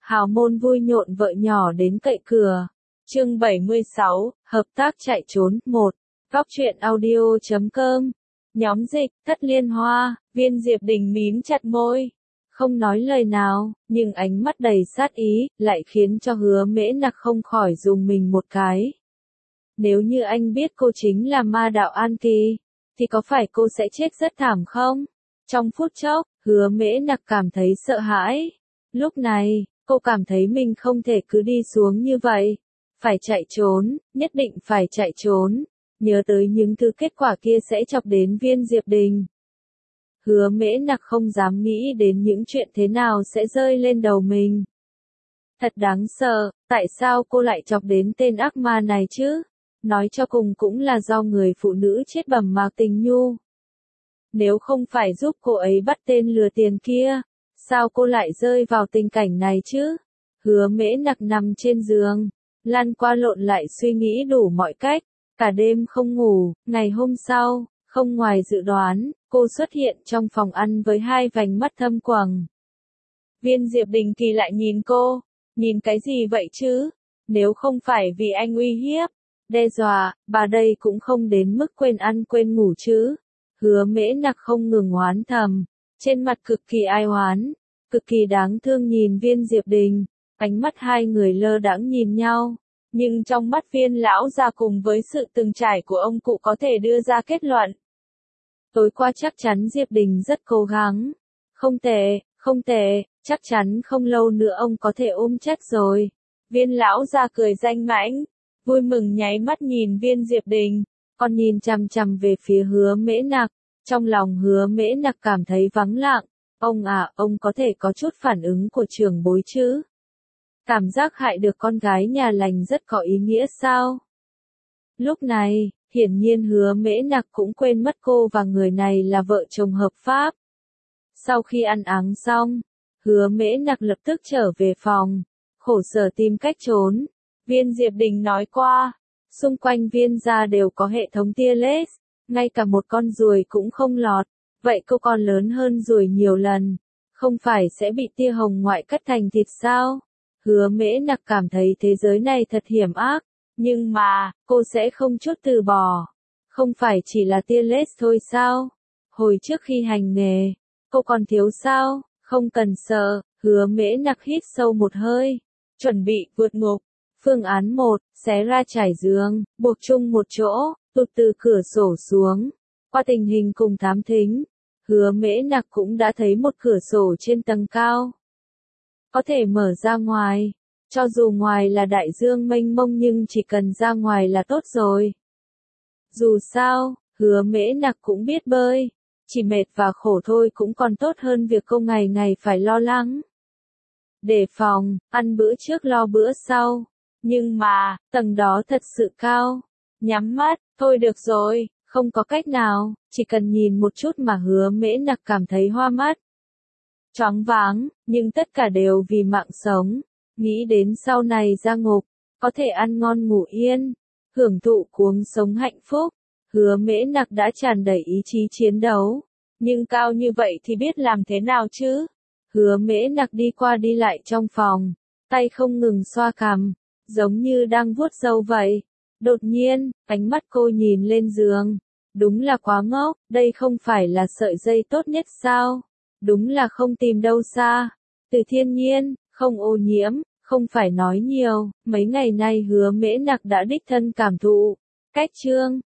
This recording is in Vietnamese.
hào môn vui nhộn vợ nhỏ đến cậy cửa. Chương 76, hợp tác chạy trốn 1. Góc truyện audio.com. Nhóm dịch, Thất Liên Hoa, Viên Diệp Đình mím chặt môi. Không nói lời nào, nhưng ánh mắt đầy sát ý, lại khiến cho Hứa Mễ Nặc không khỏi rùng mình một cái. Nếu như anh biết cô chính là ma đạo An Kỳ, thì có phải cô sẽ chết rất thảm không? Trong phút chốc, Hứa Mễ Nặc cảm thấy sợ hãi. Lúc này, cô cảm thấy mình không thể cứ đi xuống như vậy. Phải chạy trốn, nhất định phải chạy trốn. Nhớ tới những thứ kết quả kia sẽ chọc đến Viên Diệp Đình. Hứa Mễ Nặc không dám nghĩ đến những chuyện thế nào sẽ rơi lên đầu mình. Thật đáng sợ, tại sao cô lại chọc đến tên ác ma này chứ? Nói cho cùng cũng là do người phụ nữ chết bẩm Mạc Tình Nhu. Nếu không phải giúp cô ấy bắt tên lừa tiền kia, sao cô lại rơi vào tình cảnh này chứ? Hứa Mễ Nặc nằm trên giường, lăn qua lộn lại suy nghĩ đủ mọi cách, cả đêm không ngủ. Ngày hôm sau, không ngoài dự đoán, cô xuất hiện trong phòng ăn với hai vành mắt thâm quầng. Viên Diệp Đình kỳ lại nhìn cô, nhìn cái gì vậy chứ? Nếu không phải vì anh uy hiếp, đe dọa, bà đây cũng không đến mức quên ăn quên ngủ chứ. Hứa Mễ Nặc không ngừng oán thầm, trên mặt cực kỳ ai oán, cực kỳ đáng thương nhìn Viên Diệp Đình, ánh mắt hai người lơ đãng nhìn nhau, nhưng trong mắt Viên lão gia cùng với sự từng trải của ông cụ có thể đưa ra kết luận. Tối qua chắc chắn Diệp Đình rất cố gắng, không tệ, chắc chắn không lâu nữa ông có thể ôm chắc rồi. Viên lão gia cười danh mãnh, vui mừng nháy mắt nhìn Viên Diệp Đình, còn nhìn chằm chằm về phía Hứa Mễ Nặc. Trong lòng Hứa Mễ Nặc cảm thấy vắng lặng. Ông có thể có chút phản ứng của trưởng bối chứ? Cảm giác hại được con gái nhà lành rất có ý nghĩa sao? Lúc này, hiển nhiên Hứa Mễ Nặc cũng quên mất cô và người này là vợ chồng hợp pháp. Sau khi ăn áng xong, Hứa Mễ Nặc lập tức trở về phòng, khổ sở tìm cách trốn. Viên Diệp Đình nói qua, xung quanh Viên gia đều có hệ thống tia laser, ngay cả một con ruồi cũng không lọt. Vậy cô còn lớn hơn ruồi nhiều lần, không phải sẽ bị tia hồng ngoại cắt thành thịt sao? Hứa Mễ Nặc cảm thấy thế giới này thật hiểm ác, nhưng mà, cô sẽ không chút từ bỏ. Không phải chỉ là tia laser thôi sao? Hồi trước khi hành nghề, cô còn thiếu sao? Không cần sợ. Hứa Mễ Nặc hít sâu một hơi, chuẩn bị vượt ngục. Phương án 1, xé ra trải giường, buộc chung một chỗ, tụt từ cửa sổ xuống. Qua tình hình cùng thám thính, Hứa Mễ Nặc cũng đã thấy một cửa sổ trên tầng cao. Có thể mở ra ngoài, cho dù ngoài là đại dương mênh mông nhưng chỉ cần ra ngoài là tốt rồi. Dù sao, Hứa Mễ Nặc cũng biết bơi, chỉ mệt và khổ thôi cũng còn tốt hơn việc cô ngày ngày phải lo lắng. Đề phòng, ăn bữa trước lo bữa sau. Nhưng mà, tầng đó thật sự cao. Nhắm mắt, thôi được rồi, không có cách nào, chỉ cần nhìn một chút mà Hứa Mễ Nặc cảm thấy hoa mắt. Choáng váng, nhưng tất cả đều vì mạng sống. Nghĩ đến sau này ra ngục, có thể ăn ngon ngủ yên, hưởng thụ cuộc sống hạnh phúc. Hứa Mễ Nặc đã tràn đầy ý chí chiến đấu. Nhưng cao như vậy thì biết làm thế nào chứ? Hứa Mễ Nặc đi qua đi lại trong phòng, tay không ngừng xoa cằm, giống như đang vuốt râu vậy. Đột nhiên, ánh mắt cô nhìn lên giường. Đúng là quá ngốc, đây không phải là sợi dây tốt nhất sao? Đúng là không tìm đâu xa. Từ thiên nhiên, không ô nhiễm, không phải nói nhiều. Mấy ngày nay Hứa Mễ Nặc đã đích thân cảm thụ. Cách chương